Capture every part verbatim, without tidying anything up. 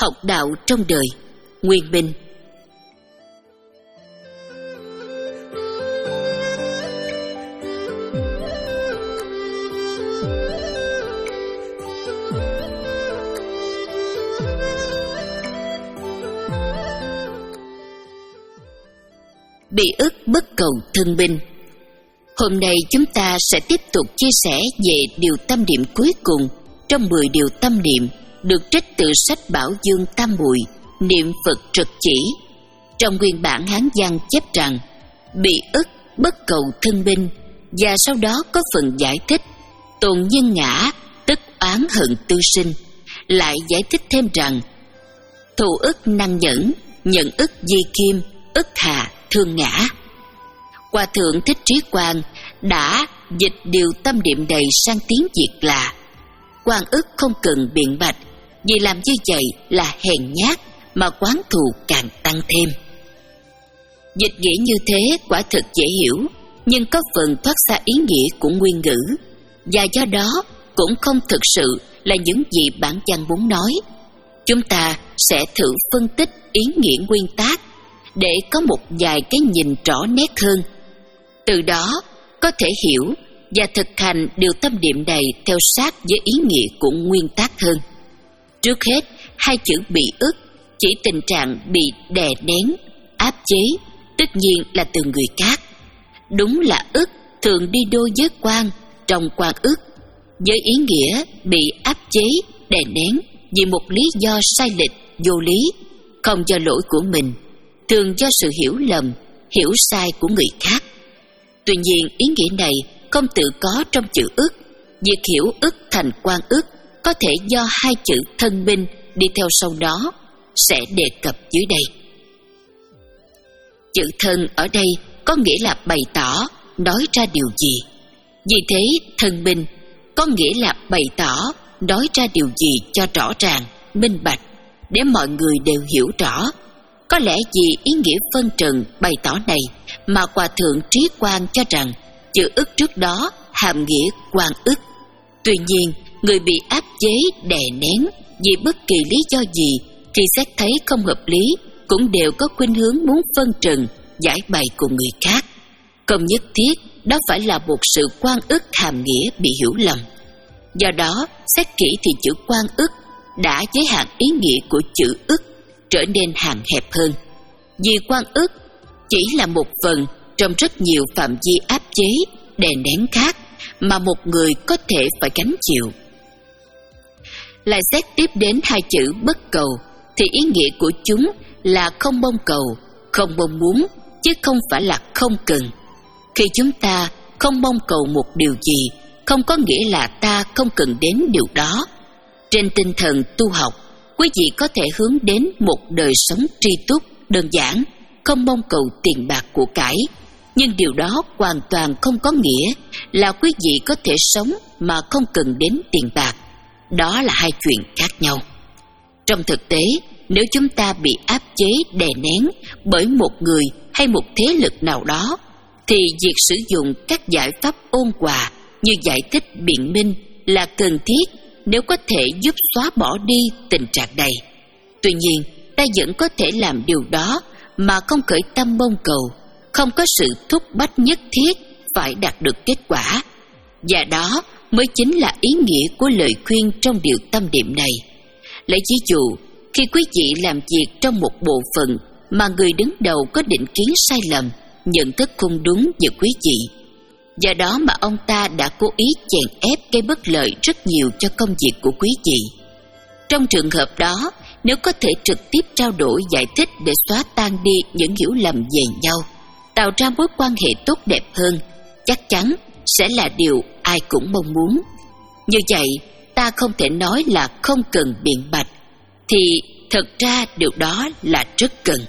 Học đạo trong đời. Nguyên Minh. Bị ức bất cầu thân binh. Hôm nay chúng ta sẽ tiếp tục chia sẻ về điều tâm niệm cuối cùng trong mười điều tâm niệm được trích từ sách Bảo Dương Tam Muội, niệm Phật trực chỉ. Trong nguyên bản Hán văn chép rằng bị ức bất cầu thân binh, và sau đó có phần giải thích tồn nhân ngã tức oán hận tư sinh. Lại giải thích thêm rằng thù ức năng nhẫn, nhận ức di kim, ức hà thương ngã. Hòa thượng Thích Trí Quang đã dịch điều tâm niệm này sang tiếng Việt là: oan ức không cần biện bạch, vì làm như vậy là hèn nhát mà oán thù càng tăng thêm. Dịch nghĩa như thế quả thực dễ hiểu, nhưng có phần thoát xa ý nghĩa của nguyên ngữ, và do đó cũng không thực sự là những gì bản văn muốn nói. Chúng ta sẽ thử phân tích ý nghĩa nguyên tác để có một vài cái nhìn rõ nét hơn. Từ đó có thể hiểu và thực hành điều tâm niệm này theo sát với ý nghĩa của nguyên tác hơn. Trước hết, hai chữ bị ức chỉ tình trạng bị đè nén, áp chế, tất nhiên là từ người khác. Đúng là ức thường đi đôi với quan trong quan ức, với ý nghĩa bị áp chế, đè nén vì một lý do sai lệch, vô lý, không do lỗi của mình, thường do sự hiểu lầm, hiểu sai của người khác. Tuy nhiên, ý nghĩa này không tự có trong chữ ức. Việc hiểu ức thành quan ức có thể do hai chữ thân binh đi theo sau đó sẽ đề cập dưới đây. Chữ thân ở đây có nghĩa là bày tỏ, nói ra điều gì. Vì thế, thân binh có nghĩa là bày tỏ, nói ra điều gì cho rõ ràng, minh bạch, để mọi người đều hiểu rõ. Có lẽ vì ý nghĩa phân trần bày tỏ này mà Hòa thượng Trí Quang cho rằng chữ ức trước đó hàm nghĩa quan ức. Tuy nhiên, người bị áp chế, đè nén vì bất kỳ lý do gì thì xét thấy không hợp lý cũng đều có khuynh hướng muốn phân trần, giải bày của người khác. Không nhất thiết đó phải là một sự quan ức hàm nghĩa bị hiểu lầm. Do đó, xét kỹ thì chữ quan ức đã giới hạn ý nghĩa của chữ ức, trở nên hạn hẹp hơn. Vì quan ức chỉ là một phần trong rất nhiều phạm vi áp chế, đè nén khác mà một người có thể phải gánh chịu. Lại xét tiếp đến hai chữ bất cầu thì ý nghĩa của chúng là không mong cầu, không mong muốn, chứ không phải là không cần. Khi chúng ta không mong cầu một điều gì, không có nghĩa là ta không cần đến điều đó. Trên tinh thần tu học, quý vị có thể hướng đến một đời sống tri túc, đơn giản, không mong cầu tiền bạc của cải. Nhưng điều đó hoàn toàn không có nghĩa là quý vị có thể sống mà không cần đến tiền bạc. Đó là hai chuyện khác nhau. Trong thực tế, nếu chúng ta bị áp chế, đè nén bởi một người hay một thế lực nào đó, thì việc sử dụng các giải pháp ôn hòa như giải thích, biện minh là cần thiết nếu có thể giúp xóa bỏ đi tình trạng này. Tuy nhiên, ta vẫn có thể làm điều đó mà không khởi tâm mong cầu, không có sự thúc bách nhất thiết phải đạt được kết quả. Và đó mới chính là ý nghĩa của lời khuyên trong điều tâm niệm này. Lấy ví dụ, khi quý vị làm việc trong một bộ phận mà người đứng đầu có định kiến sai lầm, nhận thức không đúng về quý vị, do đó mà ông ta đã cố ý chèn ép gây bất lợi rất nhiều cho công việc của quý vị. Trong trường hợp đó, nếu có thể trực tiếp trao đổi giải thích để xóa tan đi những hiểu lầm về nhau, tạo ra mối quan hệ tốt đẹp hơn, chắc chắn sẽ là điều ai cũng mong muốn. Như vậy, ta không thể nói là không cần biện bạch, thì thật ra điều đó là rất cần.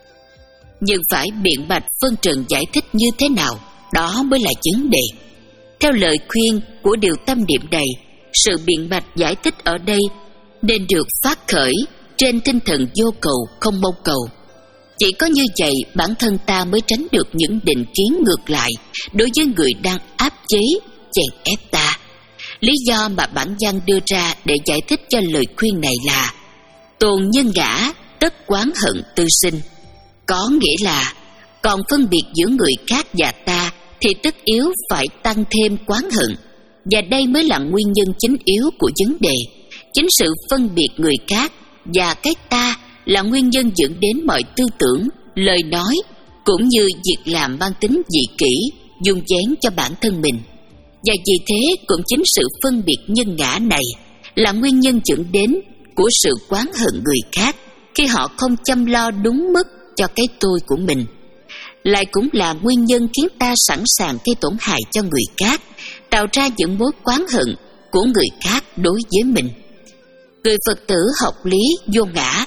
Nhưng phải biện bạch phân trần giải thích như thế nào, đó mới là vấn đề. Theo lời khuyên của điều tâm niệm này, sự biện bạch giải thích ở đây nên được phát khởi trên tinh thần vô cầu, không mong cầu. Chỉ có như vậy bản thân ta mới tránh được những định kiến ngược lại đối với người đang áp chế, chèn ép ta. Lý do mà bản văn đưa ra để giải thích cho lời khuyên này là: Tồn nhân ngã, tất quán hận tư sinh. Có nghĩa là còn phân biệt giữa người khác và ta thì tất yếu phải tăng thêm quán hận. Và đây mới là nguyên nhân chính yếu của vấn đề. Chính sự phân biệt người khác và cái ta là nguyên nhân dẫn đến mọi tư tưởng, lời nói cũng như việc làm mang tính dị kỷ, dung vén cho bản thân mình. Và vì thế cũng chính sự phân biệt nhân ngã này là nguyên nhân dẫn đến của sự oán hận người khác khi họ không chăm lo đúng mức cho cái tôi của mình. Lại cũng là nguyên nhân khiến ta sẵn sàng gây tổn hại cho người khác, tạo ra những mối oán hận của người khác đối với mình. Người Phật tử học lý vô ngã.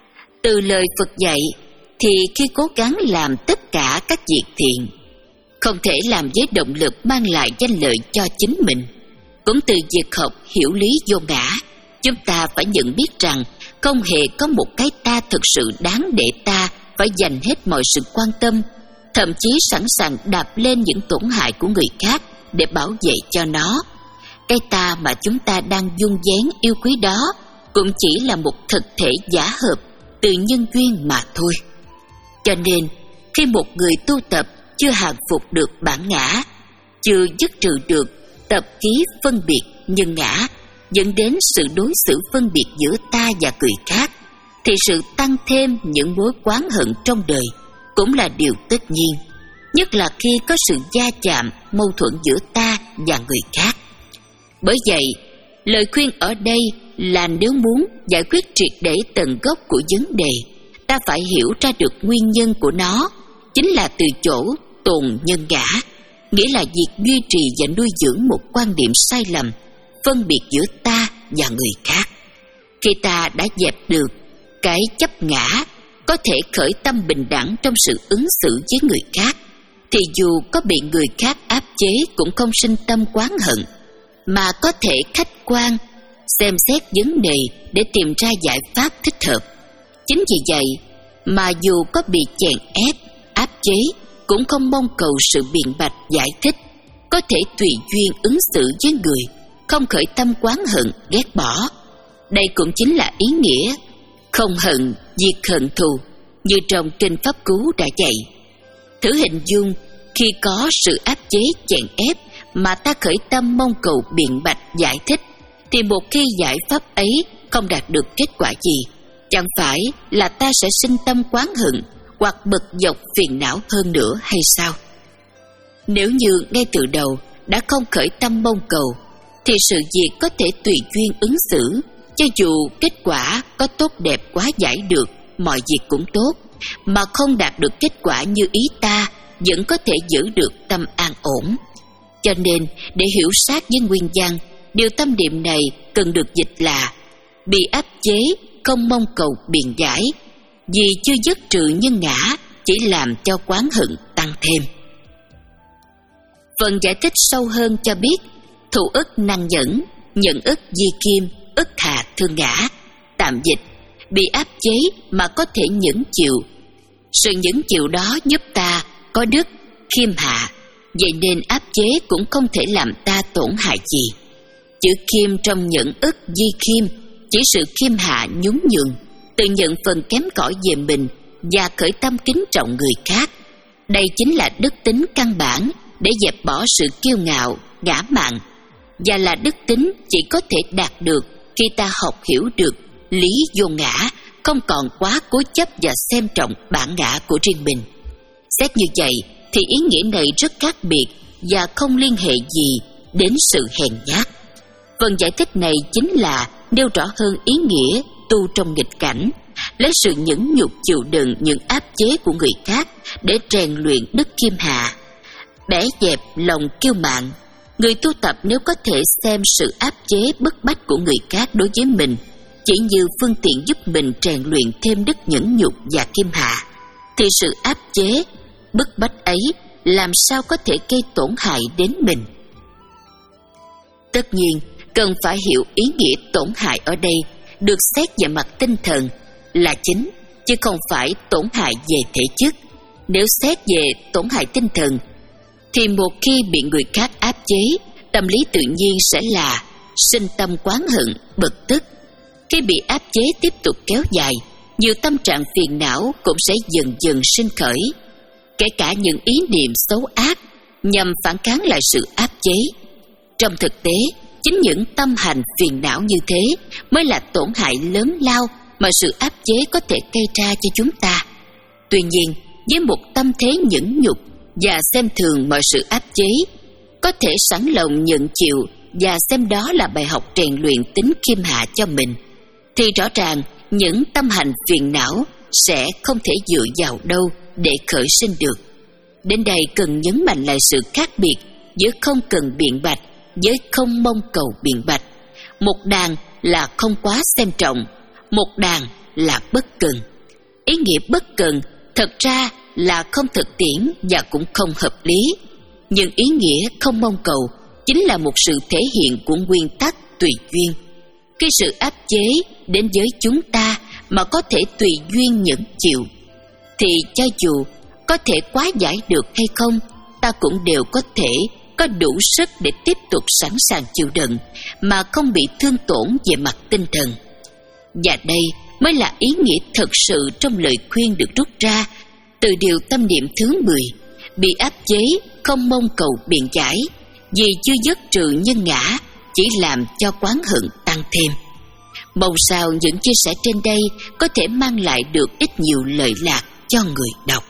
Từ lời Phật dạy thì khi cố gắng làm tất cả các việc thiện, không thể làm với động lực mang lại danh lợi cho chính mình. Cũng từ việc học hiểu lý vô ngã, chúng ta phải nhận biết rằng không hề có một cái ta thực sự đáng để ta phải dành hết mọi sự quan tâm, thậm chí sẵn sàng đạp lên những tổn hại của người khác để bảo vệ cho nó. Cái ta mà chúng ta đang dung vén yêu quý đó cũng chỉ là một thực thể giả hợp từ nhân duyên mà thôi. Cho nên, khi một người tu tập chưa hàng phục được bản ngã, chưa dứt trừ được tập khí phân biệt nhân ngã, dẫn đến sự đối xử phân biệt giữa ta và người khác, thì sự tăng thêm những mối oán hận trong đời cũng là điều tất nhiên, nhất là khi có sự va chạm, mâu thuẫn giữa ta và người khác. Bởi vậy, lời khuyên ở đây là nếu muốn giải quyết triệt để tận gốc của vấn đề, ta phải hiểu ra được nguyên nhân của nó, chính là từ chỗ tồn nhân ngã, nghĩa là việc duy trì và nuôi dưỡng một quan điểm sai lầm, phân biệt giữa ta và người khác. Khi ta đã dẹp được cái chấp ngã, có thể khởi tâm bình đẳng trong sự ứng xử với người khác, thì dù có bị người khác áp chế cũng không sinh tâm oán hận, mà có thể khách quan xem xét vấn đề để tìm ra giải pháp thích hợp. Chính vì vậy mà dù có bị chèn ép, áp chế, cũng không mong cầu sự biện bạch giải thích, có thể tùy duyên ứng xử với người, không khởi tâm oán hận, ghét bỏ. Đây cũng chính là ý nghĩa không hận, diệt hận thù, như trong kinh Pháp Cú đã dạy. Thử hình dung khi có sự áp chế chèn ép mà ta khởi tâm mong cầu biện bạch giải thích, thì một khi giải pháp ấy không đạt được kết quả gì, chẳng phải là ta sẽ sinh tâm oán hận hoặc bực dọc phiền não hơn nữa hay sao? Nếu như ngay từ đầu đã không khởi tâm mong cầu, thì sự việc có thể tùy duyên ứng xử, cho dù kết quả có tốt đẹp quá giải được, mọi việc cũng tốt, mà không đạt được kết quả như ý ta, vẫn có thể giữ được tâm an ổn. Cho nên, để hiểu sát với nguyên văn, điều tâm niệm này cần được dịch là bị áp chế, không mong cầu biện giải, vì chưa dứt trừ nhân ngã, chỉ làm cho oán hận tăng thêm. Phần giải thích sâu hơn cho biết thụ ức năng nhẫn, nhận ức di kim, ức hà thương ngã. Tạm dịch, bị áp chế mà có thể nhẫn chịu. Sự nhẫn chịu đó giúp ta có đức khiêm hạ, vậy nên áp chế cũng không thể làm ta tổn hại gì. Chữ khiêm trong nhẫn ức di khiêm chỉ sự khiêm hạ nhún nhường, tự nhận phần kém cỏi về mình và khởi tâm kính trọng người khác. Đây chính là đức tính căn bản để dẹp bỏ sự kiêu ngạo, ngã mạn, và là đức tính chỉ có thể đạt được khi ta học hiểu được lý vô ngã, không còn quá cố chấp và xem trọng bản ngã của riêng mình. Xét như vậy thì ý nghĩa này rất khác biệt và không liên hệ gì đến sự hèn nhát. Phần giải thích này chính là nêu rõ hơn ý nghĩa tu trong nghịch cảnh, lấy sự nhẫn nhục chịu đựng những áp chế của người khác để rèn luyện đức khiêm hạ, bẻ dẹp lòng kiêu mạn. Người tu tập nếu có thể xem sự áp chế bức bách của người khác đối với mình chỉ như phương tiện giúp mình rèn luyện thêm đức nhẫn nhục và khiêm hạ, thì sự áp chế bức bách ấy làm sao có thể gây tổn hại đến mình. Tất nhiên, cần phải hiểu ý nghĩa tổn hại ở đây được xét về mặt tinh thần là chính, chứ không phải tổn hại về thể chất. Nếu xét về tổn hại tinh thần, thì một khi bị người khác áp chế, tâm lý tự nhiên sẽ là sinh tâm oán hận, bực tức. Khi bị áp chế tiếp tục kéo dài, nhiều tâm trạng phiền não cũng sẽ dần dần sinh khởi, kể cả những ý niệm xấu ác nhằm phản kháng lại sự áp chế. Trong thực tế, chính những tâm hành phiền não như thế mới là tổn hại lớn lao mà sự áp chế có thể gây ra cho chúng ta. Tuy nhiên, với một tâm thế nhẫn nhục và xem thường mọi sự áp chế, có thể sẵn lòng nhận chịu và xem đó là bài học rèn luyện tính khiêm hạ cho mình, thì rõ ràng những tâm hành phiền não sẽ không thể dựa vào đâu để khởi sinh được. Đến đây cần nhấn mạnh lại sự khác biệt giữa không cần biện bạch với không mong cầu biện bạch. Một đàn là không quá xem trọng, một đàn là bất cần. Ý nghĩa bất cần thật ra là không thực tiễn và cũng không hợp lý, nhưng ý nghĩa không mong cầu chính là một sự thể hiện của nguyên tắc tùy duyên. Khi sự áp chế đến với chúng ta mà có thể tùy duyên nhẫn chịu, thì cho dù có thể quá giải được hay không, ta cũng đều có thể có đủ sức để tiếp tục sẵn sàng chịu đựng mà không bị thương tổn về mặt tinh thần. Và đây mới là ý nghĩa thật sự trong lời khuyên được rút ra từ điều tâm niệm thứ mười: bị áp chế không mong cầu biện giải, vì chưa dứt trừ nhân ngã, chỉ làm cho oán hận tăng thêm. Mong sao những chia sẻ trên đây có thể mang lại được ít nhiều lợi lạc cho người đọc.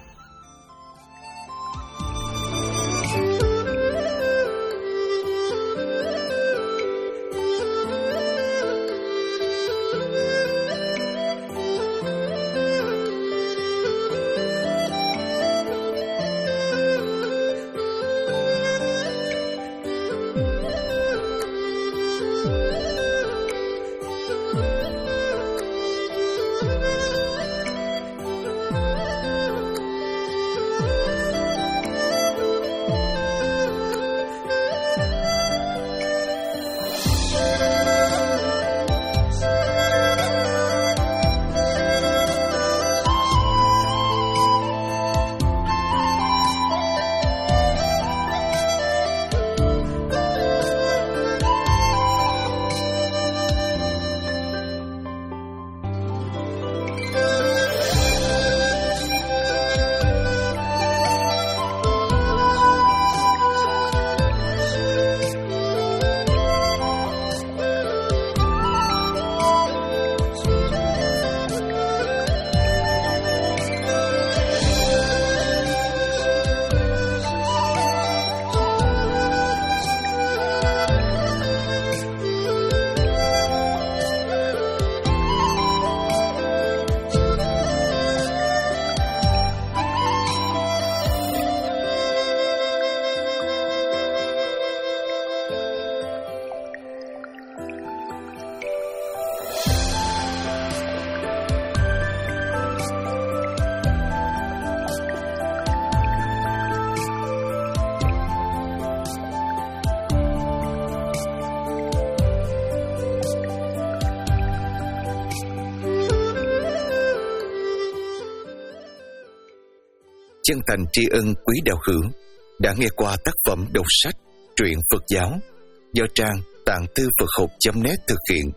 Chân thành tri ân quý đạo hữu đã nghe qua tác phẩm đọc sách truyện Phật giáo do trang tạng thư Phật học chấm net thực hiện.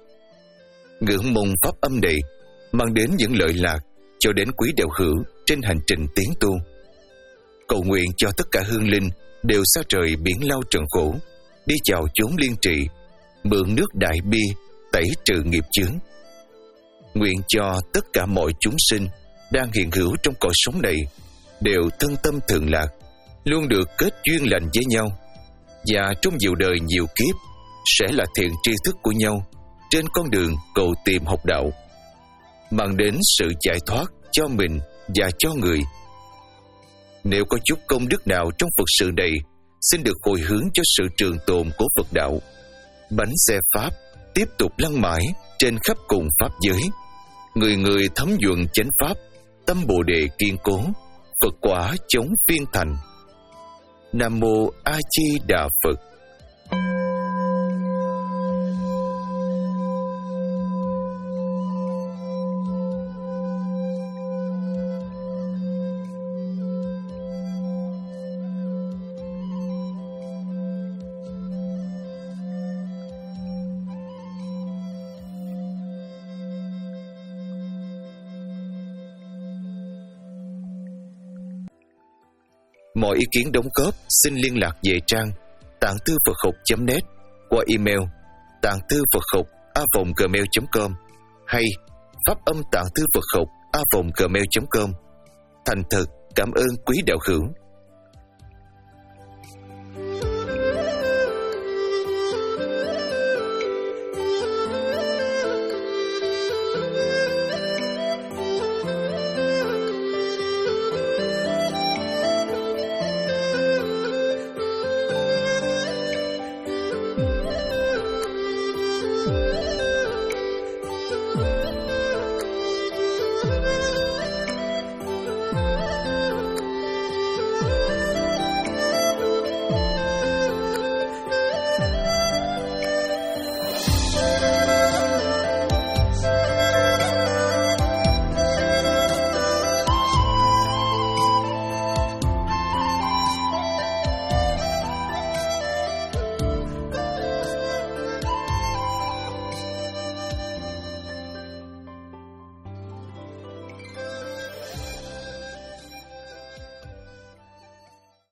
Ngưỡng mong pháp âm này mang đến những lợi lạc cho đến quý đạo hữu trên hành trình tiến tu. Cầu nguyện cho tất cả hương linh đều xa trời biển lao trần khổ, đi chào chốn liên trị, mượn nước đại bi tẩy trừ nghiệp chướng. Nguyện cho tất cả mọi chúng sinh đang hiện hữu trong cõi sống này đều thân tâm thường lạc, luôn được kết duyên lành với nhau, và trong nhiều đời nhiều kiếp sẽ là thiện tri thức của nhau trên con đường cầu tìm học đạo, mang đến sự giải thoát cho mình và cho người. Nếu có chút công đức nào trong Phật sự này, xin được hồi hướng cho sự trường tồn của Phật đạo. Bánh xe Pháp tiếp tục lăn mãi trên khắp cùng Pháp giới, người người thấm nhuận chánh Pháp, tâm Bồ Đề kiên cố, Phật quả chống phiên thành. Nam Mô A Di Đà Phật. Mọi ý kiến đóng góp xin liên lạc về trang tạng thư Phật học chấm net qua email tạng thư Phật học a vòng gmail chấm com hay pháp âm tạng thư Phật học a vòng gmail chấm com. Thành thật cảm ơn quý đạo hữu.